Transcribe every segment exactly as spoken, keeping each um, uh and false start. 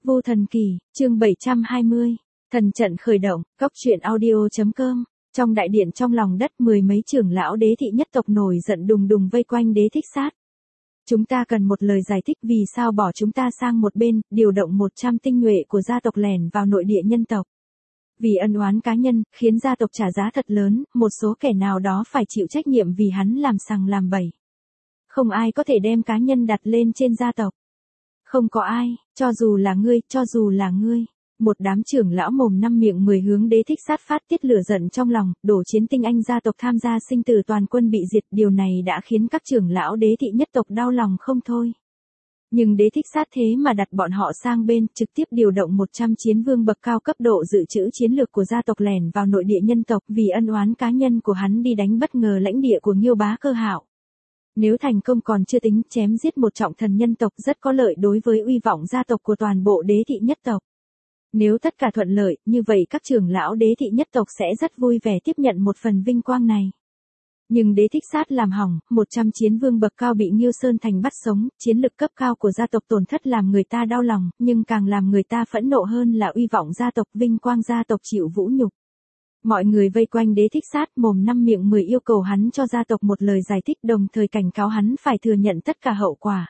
Vu Thần Kỳ, chương bảy trăm hai mươi, thần trận khởi động, cóc truyện audio.com. Trong đại điện trong lòng đất mười mấy trưởng lão đế thị nhất tộc nổi giận đùng đùng vây quanh đế thích sát. Chúng ta cần một lời giải thích vì sao bỏ chúng ta sang một bên, điều động một trăm tinh nhuệ của gia tộc lẻn vào nội địa nhân tộc. Vì ân oán cá nhân, khiến gia tộc trả giá thật lớn, một số kẻ nào đó phải chịu trách nhiệm vì hắn làm sằng làm bậy. Không ai có thể đem cá nhân đặt lên trên gia tộc. Không có ai, cho dù là ngươi, cho dù là ngươi. Một đám trưởng lão mồm năm miệng mười hướng đế thích sát phát tiết lửa giận trong lòng, đổ chiến tinh anh gia tộc tham gia sinh tử toàn quân bị diệt, điều này đã khiến các trưởng lão đế thị nhất tộc đau lòng không thôi. Nhưng đế thích sát thế mà đặt bọn họ sang bên, trực tiếp điều động một trăm chiến vương bậc cao cấp độ dự trữ chiến lược của gia tộc lẻn vào nội địa nhân tộc vì ân oán cá nhân của hắn đi đánh bất ngờ lãnh địa của Nghiêu Bá Cơ Hạo. Nếu thành công còn chưa tính, chém giết một trọng thần nhân tộc rất có lợi đối với uy vọng gia tộc của toàn bộ đế thị nhất tộc. Nếu tất cả thuận lợi, như vậy các trưởng lão đế thị nhất tộc sẽ rất vui vẻ tiếp nhận một phần vinh quang này. Nhưng đế thích sát làm hỏng, một trăm chiến vương bậc cao bị Nghiêu Sơn Thành bắt sống, chiến lực cấp cao của gia tộc tổn thất làm người ta đau lòng, nhưng càng làm người ta phẫn nộ hơn là uy vọng gia tộc, vinh quang gia tộc chịu vũ nhục. Mọi người vây quanh đế thích sát mồm năm miệng mười yêu cầu hắn cho gia tộc một lời giải thích, đồng thời cảnh cáo hắn phải thừa nhận tất cả hậu quả.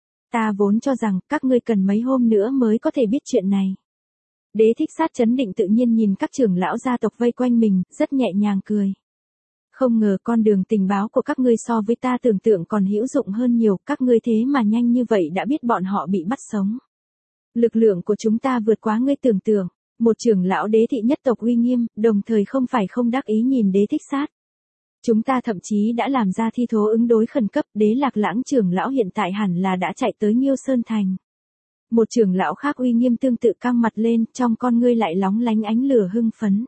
Ta vốn cho rằng các ngươi cần mấy hôm nữa mới có thể biết chuyện này. Đế thích sát trấn định tự nhiên nhìn các trưởng lão gia tộc vây quanh mình, rất nhẹ nhàng cười. Không ngờ con đường tình báo của các ngươi so với ta tưởng tượng còn hữu dụng hơn nhiều, các ngươi thế mà nhanh như vậy đã biết bọn họ bị bắt sống. Lực lượng của chúng ta vượt quá ngươi tưởng tượng. Một trưởng lão đế thị nhất tộc uy nghiêm, đồng thời không phải không đắc ý nhìn đế thích sát. Chúng ta thậm chí đã làm ra thi thố ứng đối khẩn cấp, đế Lạc Lãng trưởng lão hiện tại hẳn là đã chạy tới Nghiêu Sơn Thành. Một trưởng lão khác uy nghiêm tương tự căng mặt lên, trong con ngươi lại lóng lánh ánh lửa hưng phấn.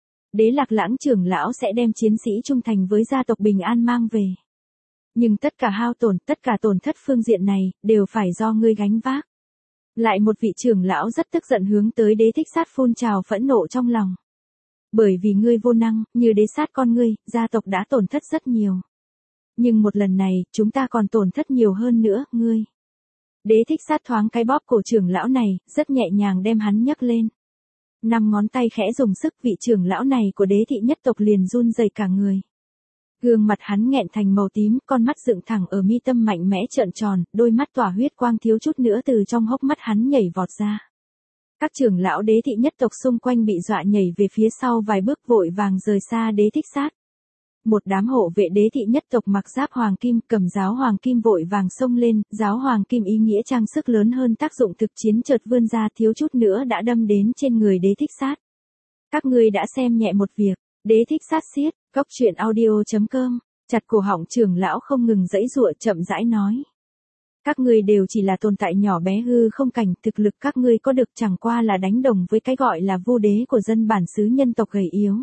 Đế Lạc Lãng trưởng lão sẽ đem chiến sĩ trung thành với gia tộc bình an mang về. Nhưng tất cả hao tổn, tất cả tổn thất phương diện này, đều phải do ngươi gánh vác. Lại một vị trưởng lão rất tức giận hướng tới đế thích sát phun trào phẫn nộ trong lòng. Bởi vì ngươi vô năng, như đế sát con ngươi, gia tộc đã tổn thất rất nhiều. Nhưng một lần này, chúng ta còn tổn thất nhiều hơn nữa, ngươi. Đế thích sát thoáng cái bóp cổ trưởng lão này, rất nhẹ nhàng đem hắn nhấc lên. Năm ngón tay khẽ dùng sức, vị trưởng lão này của đế thị nhất tộc liền run rẩy cả người. Gương mặt hắn nghẹn thành màu tím, con mắt dựng thẳng ở mi tâm mạnh mẽ trợn tròn, đôi mắt tỏa huyết quang thiếu chút nữa từ trong hốc mắt hắn nhảy vọt ra. Các trưởng lão đế thị nhất tộc xung quanh bị dọa nhảy về phía sau vài bước vội vàng rời xa đế thích sát. Một đám hộ vệ đế thị nhất tộc mặc giáp hoàng kim cầm giáo hoàng kim vội vàng xông lên, giáo hoàng kim ý nghĩa trang sức lớn hơn tác dụng thực chiến chợt vươn ra thiếu chút nữa đã đâm đến trên người đế thích sát. Các ngươi đã xem nhẹ một việc, đế thích sát xiết. Cóc truyện audio.com, chặt cổ họng trưởng lão không ngừng giãy giụa chậm rãi nói. Các ngươi đều chỉ là tồn tại nhỏ bé hư không cảnh, thực lực các ngươi có được chẳng qua là đánh đồng với cái gọi là vu đế của dân bản xứ nhân tộc gầy yếu.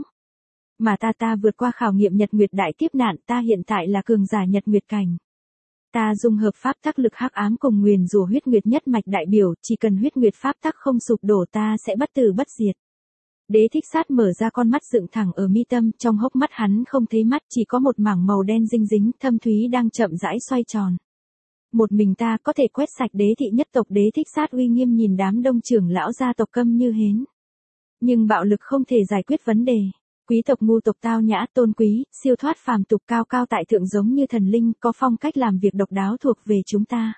Mà ta ta vượt qua khảo nghiệm nhật nguyệt đại kiếp nạn, ta hiện tại là cường giả nhật nguyệt cảnh. Ta dung hợp pháp tắc lực hắc ám cùng nguyền rủa huyết nguyệt nhất mạch đại biểu, chỉ cần huyết nguyệt pháp tắc không sụp đổ ta sẽ bất tử bất diệt. Đế thích sát mở ra con mắt dựng thẳng ở mi tâm, trong hốc mắt hắn không thấy mắt, chỉ có một mảng màu đen dinh dính, thâm thúy đang chậm rãi xoay tròn. Một mình ta có thể quét sạch đế thị nhất tộc. Đế thích sát uy nghiêm nhìn đám đông trưởng lão gia tộc câm như hến. Nhưng bạo lực không thể giải quyết vấn đề. Quý tộc ngu tộc tao nhã, tôn quý, siêu thoát phàm tục cao cao tại thượng giống như thần linh, có phong cách làm việc độc đáo thuộc về chúng ta.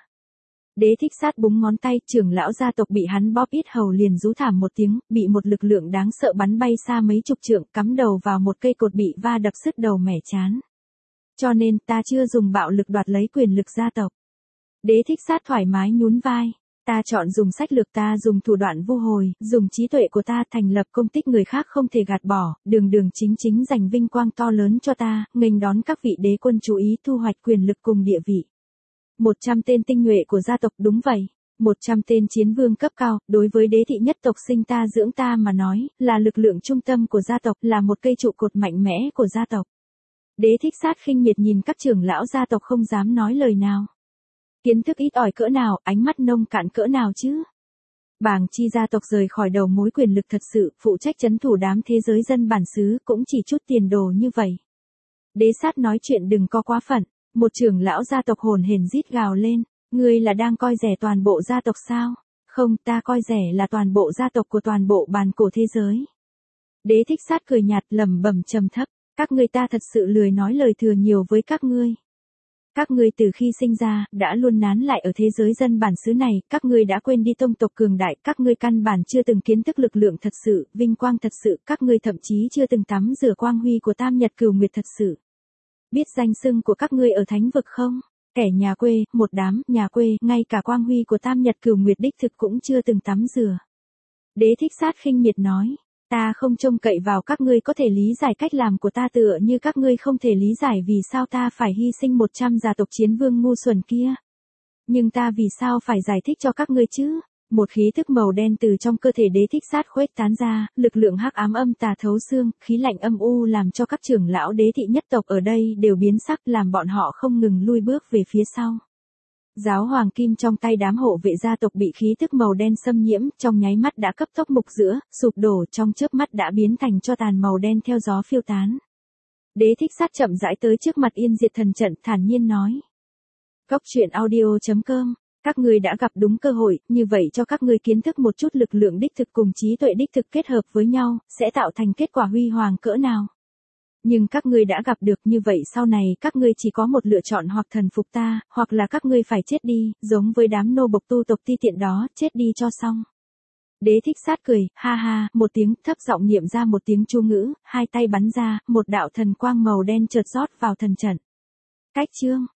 Đế thích sát búng ngón tay, trưởng lão gia tộc bị hắn bóp ít hầu liền rú thảm một tiếng, bị một lực lượng đáng sợ bắn bay xa mấy chục trượng, cắm đầu vào một cây cột bị va đập sứt đầu mẻ chán. Cho nên ta chưa dùng bạo lực đoạt lấy quyền lực gia tộc. Đế thích sát thoải mái nhún vai. Ta chọn dùng sách lược, ta dùng thủ đoạn vu hồi, dùng trí tuệ của ta thành lập công tích người khác không thể gạt bỏ, đường đường chính chính giành vinh quang to lớn cho ta, nghênh đón các vị đế quân chú ý thu hoạch quyền lực cùng địa vị. Một trăm tên tinh nhuệ của gia tộc, đúng vậy. Một trăm tên chiến vương cấp cao, đối với đế thị nhất tộc sinh ta dưỡng ta mà nói, là lực lượng trung tâm của gia tộc, là một cây trụ cột mạnh mẽ của gia tộc. Đế thích sát khinh miệt nhìn các trưởng lão gia tộc không dám nói lời nào. Kiến thức ít ỏi cỡ nào, ánh mắt nông cạn cỡ nào chứ. Bàng chi gia tộc rời khỏi đầu mối quyền lực thật sự, phụ trách trấn thủ đám thế giới dân bản xứ cũng chỉ chút tiền đồ như vậy. Đế sát nói chuyện đừng có quá phận. Một trưởng lão gia tộc hồn hển rít gào lên, ngươi là đang coi rẻ toàn bộ gia tộc sao? Không, ta coi rẻ là toàn bộ gia tộc của toàn bộ bàn cổ thế giới. Đế thích sát cười nhạt lẩm bẩm trầm thấp, các ngươi ta thật sự lười nói lời thừa nhiều với các ngươi. Các ngươi từ khi sinh ra, đã luôn nán lại ở thế giới dân bản xứ này, các ngươi đã quên đi tông tộc cường đại, các ngươi căn bản chưa từng kiến thức lực lượng thật sự, vinh quang thật sự, các ngươi thậm chí chưa từng tắm rửa quang huy của tam nhật cửu nguyệt thật sự. Biết danh xưng của các ngươi ở thánh vực không? Kẻ nhà quê, một đám, nhà quê, ngay cả quang huy của tam nhật cửu nguyệt đích thực cũng chưa từng tắm rửa. Đế thích sát khinh miệt nói. Ta không trông cậy vào các ngươi có thể lý giải cách làm của ta tựa như các ngươi không thể lý giải vì sao ta phải hy sinh một trăm gia tộc chiến vương ngu xuẩn kia. Nhưng ta vì sao phải giải thích cho các ngươi chứ? Một khí thức màu đen từ trong cơ thể đế thích sát khuếch tán ra, lực lượng hắc ám âm tà thấu xương, khí lạnh âm u làm cho các trưởng lão đế thị nhất tộc ở đây đều biến sắc làm bọn họ không ngừng lui bước về phía sau. Giáo hoàng kim trong tay đám hộ vệ gia tộc bị khí thức màu đen xâm nhiễm, trong nháy mắt đã cấp tốc mục giữa, sụp đổ trong chớp mắt đã biến thành cho tàn màu đen theo gió phiêu tán. Đế thích sát chậm rãi tới trước mặt Yên Diệt Thần Trận, thản nhiên nói. Cốc truyện audio chấm com, các ngươi đã gặp đúng cơ hội, như vậy cho các ngươi kiến thức một chút lực lượng đích thực cùng trí tuệ đích thực kết hợp với nhau, sẽ tạo thành kết quả huy hoàng cỡ nào. Nhưng các ngươi đã gặp được như vậy sau này các ngươi chỉ có một lựa chọn hoặc thần phục ta, hoặc là các ngươi phải chết đi, giống với đám nô bộc tu tộc ti tiện đó, chết đi cho xong. Đế thích sát cười, ha ha, một tiếng, thấp giọng niệm ra một tiếng chú ngữ, hai tay bắn ra, một đạo thần quang màu đen chợt rót vào thần trận. Cách chương.